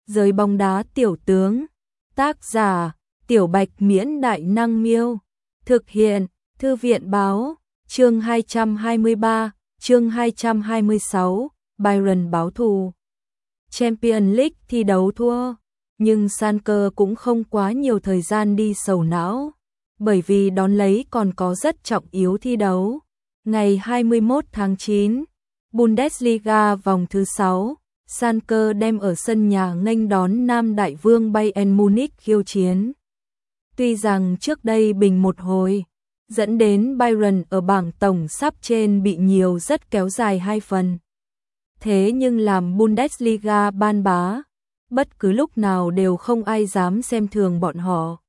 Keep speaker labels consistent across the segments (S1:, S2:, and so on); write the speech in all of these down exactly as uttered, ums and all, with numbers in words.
S1: Giới bóng đá tiểu tướng. Tác giả: Tiểu Bạch Miễn Đại Năng Miêu. Thực hiện: Thư viện Báo. Chương hai trăm hai mươi ba, chương hai trăm hai mươi sáu, Bayern báo thù. Champions League thi đấu thua, nhưng Schalke cũng không quá nhiều thời gian đi sầu não, bởi vì đón lấy còn có rất trọng yếu thi đấu. Ngày hai mươi mốt tháng chín, Bundesliga vòng thứ sáu, Schalke đem ở sân nhà nghênh đón Nam Đại Vương Bayern Munich khiêu chiến. Tuy rằng trước đây bình một hồi, dẫn đến Bayern ở bảng tổng sắp trên bị nhiều rất kéo dài hai phần. Thế nhưng làm Bundesliga ban bá, bất cứ lúc nào đều không ai dám xem thường bọn họ.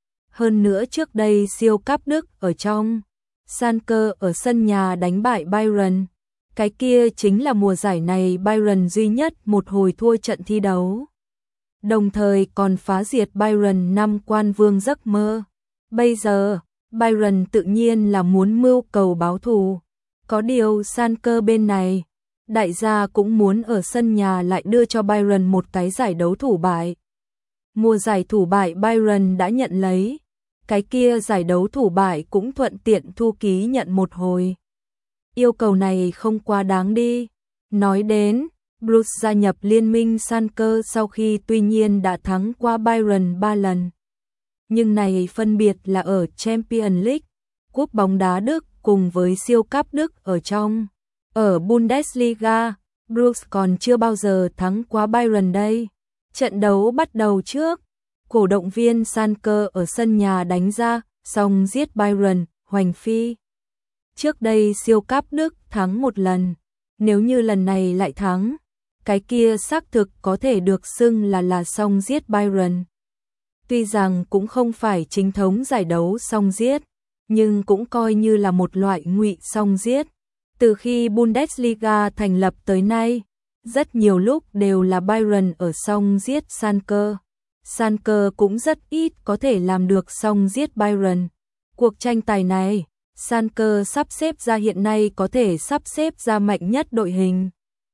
S1: Hơn nữa trước đây siêu cúp Đức ở trong, Schalke ở sân nhà đánh bại Bayern. Cái kia chính là mùa giải này Bayern duy nhất một hồi thua trận thi đấu. Đồng thời còn phá diệt Bayern năm quan vương giấc mơ. Bây giờ, Bayern tự nhiên là muốn mưu cầu báo thù. Có điều Schalke bên này, đại gia cũng muốn ở sân nhà lại đưa cho Bayern một cái giải đấu thủ bại. Mùa giải thủ bại Bayern đã nhận lấy, cái kia giải đấu thủ bại cũng thuận tiện thu ký nhận một hồi. Yêu cầu này không quá đáng đi. Nói đến, Bruce gia nhập liên minh Schalke sau khi tuy nhiên đã thắng qua Bayern ba lần. Nhưng này phân biệt là ở Champions League, cúp bóng đá Đức cùng với siêu cúp Đức ở trong. Ở Bundesliga, Bruce còn chưa bao giờ thắng qua Bayern đây. Trận đấu bắt đầu trước, cổ động viên Schalke ở sân nhà đánh ra, xong giết Bayern, hoành phi. Trước đây siêu cúp Đức thắng một lần, nếu như lần này lại thắng, cái kia xác thực có thể được xưng là là xong giết Bayern. Tuy rằng cũng không phải chính thống giải đấu xong giết, nhưng cũng coi như là một loại ngụy xong giết. Từ khi Bundesliga thành lập tới nay, rất nhiều lúc đều là Bayern ở xong giết Schalke. Schalke cũng rất ít có thể làm được xong giết Bayern. Cuộc tranh tài này, Schalke sắp xếp ra hiện nay có thể sắp xếp ra mạnh nhất đội hình.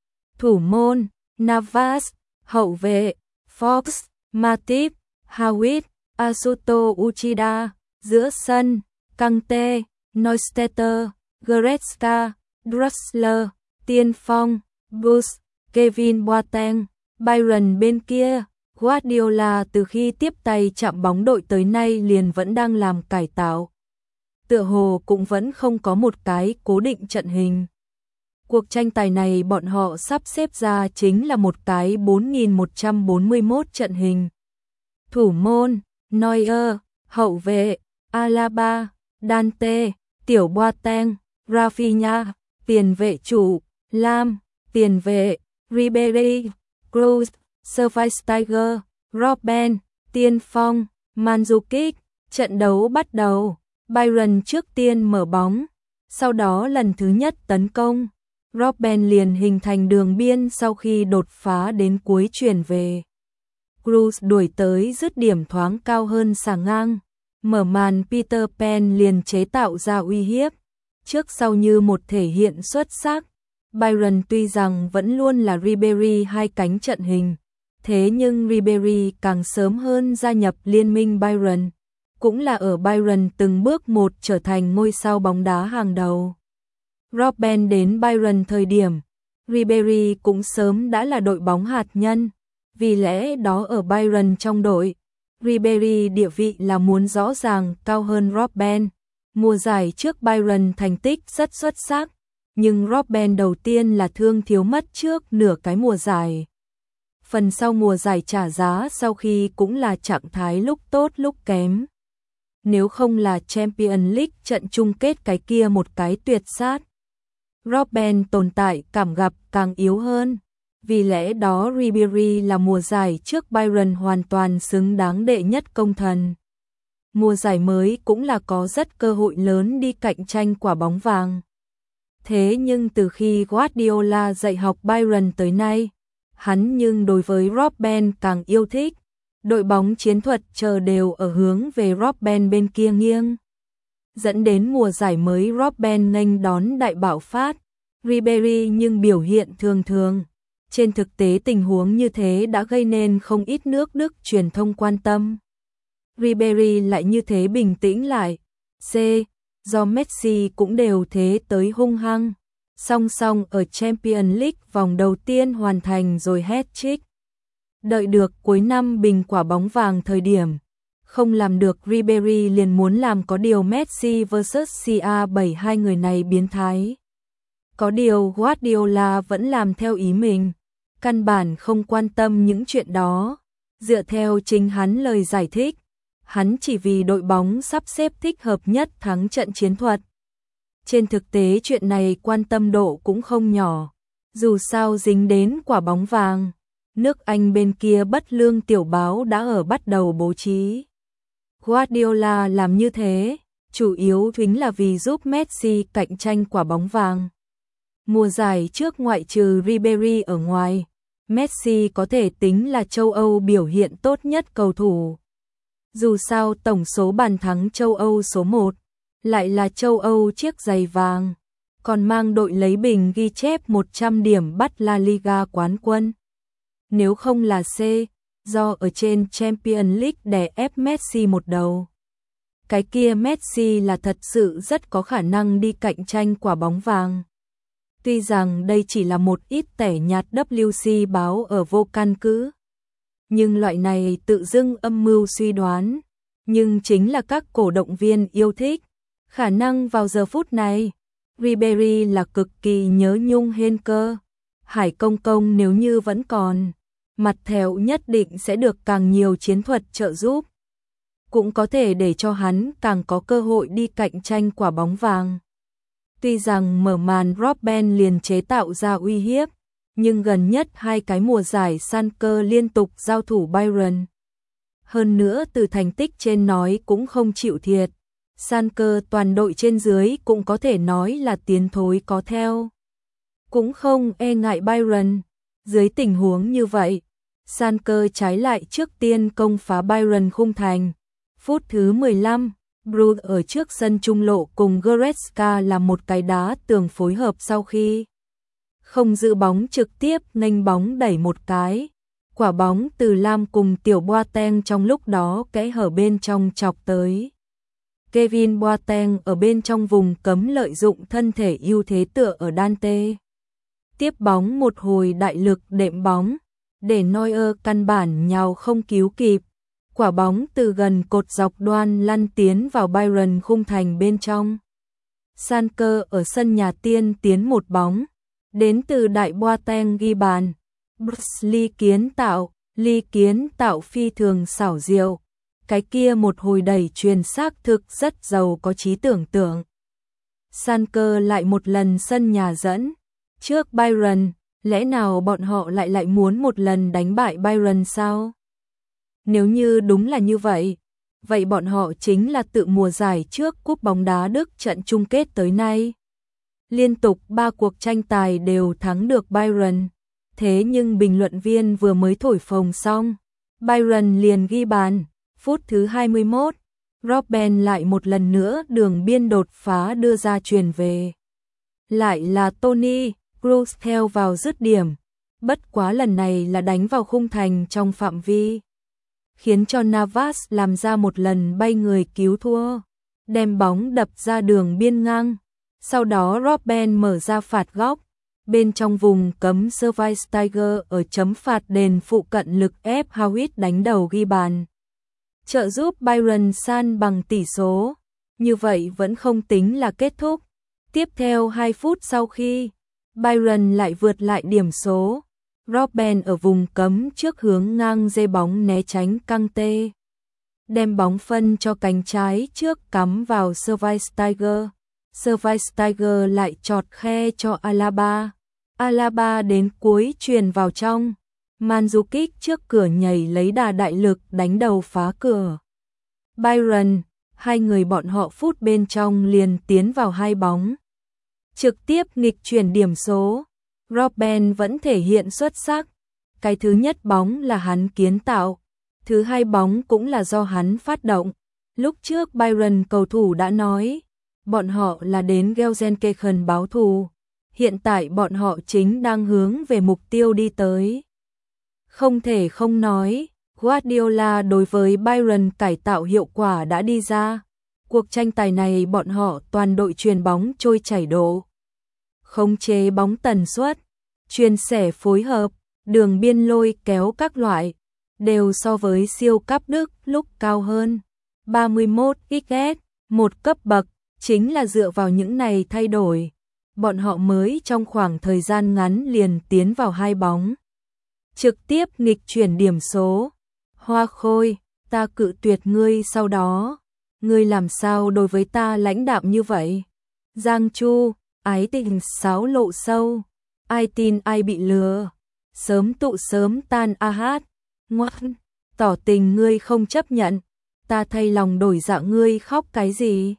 S1: Thủ môn, Navas, hậu vệ, Fox, Matip, Hawit, Asuto Uchida, giữa sân, Kante, Neustädter, Goretzka, Draxler, tiên phong, Bush, Kevin Boateng. Bayern bên kia, Guardiola từ khi tiếp tay chạm bóng đội tới nay liền vẫn đang làm cải tạo. Tựa hồ cũng vẫn không có một cái cố định trận hình. Cuộc tranh tài này bọn họ sắp xếp ra chính là một cái bốn nghìn một trăm bốn mươi mốt trận hình. Thủ môn, Neuer, hậu vệ, Alaba, Dante, Tiểu Boateng, Rafinha, tiền vệ chủ, Lam, tiền vệ, Ribéry, Kroos, Schweinsteiger, Robben, tiên phong, Mandzukic. Trận đấu bắt đầu, Bayern trước tiên mở bóng, sau đó lần thứ nhất tấn công. Robben liền hình thành đường biên sau khi đột phá đến cuối chuyển về. Kroos đuổi tới dứt điểm thoáng cao hơn xà ngang. Mở màn Peter Pan liền chế tạo ra uy hiếp. Trước sau như một thể hiện xuất sắc. Bayern tuy rằng vẫn luôn là Ribéry hai cánh trận hình. Thế nhưng Ribéry càng sớm hơn gia nhập liên minh Bayern. Cũng là ở Bayern từng bước một trở thành ngôi sao bóng đá hàng đầu. Robben đến Bayern thời điểm, Ribéry cũng sớm đã là đội bóng hạt nhân. Vì lẽ đó ở Bayern trong đội, Ribéry địa vị là muốn rõ ràng cao hơn Robben. Mùa giải trước Bayern thành tích rất xuất sắc, nhưng Robben đầu tiên là thương thiếu mất trước nửa cái mùa giải. Phần sau mùa giải trả giá sau khi cũng là trạng thái lúc tốt lúc kém. Nếu không là Champions League trận chung kết cái kia một cái tuyệt sát, Robben tồn tại cảm gặp càng yếu hơn. Vì lẽ đó Ribéry là mùa giải trước Bayern hoàn toàn xứng đáng đệ nhất công thần. Mùa giải mới cũng là có rất cơ hội lớn đi cạnh tranh quả bóng vàng. Thế nhưng từ khi Guardiola dạy học Bayern tới nay, hắn nhưng đối với Robben càng yêu thích. Đội bóng chiến thuật chờ đều ở hướng về Robben bên kia nghiêng. Dẫn đến mùa giải mới Robben nghênh đón đại bạo phát. Ribéry nhưng biểu hiện thường thường. Trên thực tế tình huống như thế đã gây nên không ít nước Đức truyền thông quan tâm. Ribéry lại như thế bình tĩnh lại. C. Do Messi cũng đều thế tới hung hăng. Song song ở Champions League vòng đầu tiên hoàn thành rồi hat-trick. Đợi được cuối năm bình quả bóng vàng thời điểm. Không làm được, Ribéry liền muốn làm có điều Messi versus xê a bảy, hai người này biến thái. Có điều Guardiola vẫn làm theo ý mình. Căn bản không quan tâm những chuyện đó. Dựa theo chính hắn lời giải thích, hắn chỉ vì đội bóng sắp xếp thích hợp nhất thắng trận chiến thuật. Trên thực tế chuyện này quan tâm độ cũng không nhỏ. Dù sao dính đến quả bóng vàng, nước Anh bên kia bất lương tiểu báo đã ở bắt đầu bố trí. Guardiola làm như thế, chủ yếu chính là vì giúp Messi cạnh tranh quả bóng vàng. Mùa giải trước ngoại trừ Ribéry ở ngoài, Messi có thể tính là châu Âu biểu hiện tốt nhất cầu thủ. Dù sao tổng số bàn thắng châu Âu số một, lại là châu Âu chiếc giày vàng, còn mang đội lấy bình ghi chép một trăm điểm bắt La Liga quán quân. Nếu không là C, do ở trên Champions League đè ép Messi một đầu. Cái kia Messi là thật sự rất có khả năng đi cạnh tranh quả bóng vàng. Tuy rằng đây chỉ là một ít tẻ nhạt W C báo ở vô căn cứ, nhưng loại này tự dưng âm mưu suy đoán, nhưng chính là các cổ động viên yêu thích. Khả năng vào giờ phút này, Ribéry là cực kỳ nhớ nhung Henker. Hải Công Công nếu như vẫn còn, mặt thẹo nhất định sẽ được càng nhiều chiến thuật trợ giúp. Cũng có thể để cho hắn càng có cơ hội đi cạnh tranh quả bóng vàng. Tuy rằng mở màn Robben liền chế tạo ra uy hiếp, nhưng gần nhất hai cái mùa giải Sanker liên tục giao thủ Bayern. Hơn nữa từ thành tích trên nói cũng không chịu thiệt. Sanker toàn đội trên dưới cũng có thể nói là tiến thối có theo. Cũng không e ngại Bayern. Dưới tình huống như vậy, Sanker trái lại trước tiên công phá Bayern khung thành. Phút thứ mười lăm, Brugge ở trước sân trung lộ cùng Goretzka làm một cái đá tường phối hợp sau khi không giữ bóng trực tiếp nghênh bóng đẩy một cái. Quả bóng từ Lam cùng Tiểu Boateng trong lúc đó kẽ hở bên trong chọc tới. Kevin Boateng ở bên trong vùng cấm lợi dụng thân thể ưu thế tựa ở Dante. Tiếp bóng một hồi đại lực đệm bóng, để Neuer căn bản nhào không cứu kịp. Quả bóng từ gần cột dọc đoan lăn tiến vào Bayern khung thành bên trong. Sanker ở sân nhà tiên tiến một bóng, đến từ đại Boateng ghi bàn. Bruce Lee kiến tạo, Lee kiến tạo phi thường xảo diệu. Cái kia một hồi đẩy truyền xác thực rất giàu có trí tưởng tượng. Sanker lại một lần sân nhà dẫn trước Bayern, lẽ nào bọn họ lại lại muốn một lần đánh bại Bayern sao? Nếu như đúng là như vậy, vậy bọn họ chính là tự mùa giải trước cúp bóng đá Đức trận chung kết tới nay. Liên tục ba cuộc tranh tài đều thắng được Bayern. Thế nhưng bình luận viên vừa mới thổi phồng xong, Bayern liền ghi bàn. Phút thứ hai mươi mốt, Robben lại một lần nữa đường biên đột phá đưa ra chuyền về. Lại là Toni Kroos theo vào dứt điểm. Bất quá lần này là đánh vào khung thành trong phạm vi, khiến cho Navas làm ra một lần bay người cứu thua, đem bóng đập ra đường biên ngang. Sau đó Robben mở ra phạt góc, bên trong vùng cấm Schweinsteiger ở chấm phạt đền phụ cận lực ép Howitt đánh đầu ghi bàn, trợ giúp Bayern san bằng tỷ số. Như vậy vẫn không tính là kết thúc. Tiếp theo hai phút sau khi Bayern lại vượt lại điểm số, Robben ở vùng cấm trước hướng ngang dây bóng né tránh căng tê, đem bóng phân cho cánh trái trước cắm vào Schweinsteiger. Schweinsteiger lại chọt khe cho Alaba. Alaba đến cuối truyền vào trong. Mandzukic trước cửa nhảy lấy đà đại lực đánh đầu phá cửa. Bayern, hai người bọn họ phút bên trong liền tiến vào hai bóng, trực tiếp nghịch chuyển điểm số. Robben vẫn thể hiện xuất sắc. Cái thứ nhất bóng là hắn kiến tạo, thứ hai bóng cũng là do hắn phát động. Lúc trước Bayern cầu thủ đã nói, bọn họ là đến Gelsenkirchen báo thù, hiện tại bọn họ chính đang hướng về mục tiêu đi tới. Không thể không nói, Guardiola đối với Bayern cải tạo hiệu quả đã đi ra. Cuộc tranh tài này bọn họ toàn đội chuyền bóng trôi chảy độ, khống chế bóng tần suất, chuyền sẻ phối hợp, đường biên lôi kéo các loại, đều so với siêu cấp Đức lúc cao hơn. ba mươi mốt xê ét, một cấp bậc, chính là dựa vào những này thay đổi. Bọn họ mới trong khoảng thời gian ngắn liền tiến vào hai bóng. Trực tiếp nghịch chuyển điểm số. Hoa Khôi, ta cự tuyệt ngươi sau đó. Ngươi làm sao đối với ta lãnh đạm như vậy? Giang Chu, ái tình sáo lộ sâu. Ai tin ai bị lừa. Sớm tụ sớm tan a hát. Ngoan, tỏ tình ngươi không chấp nhận. Ta thay lòng đổi dạ ngươi khóc cái gì?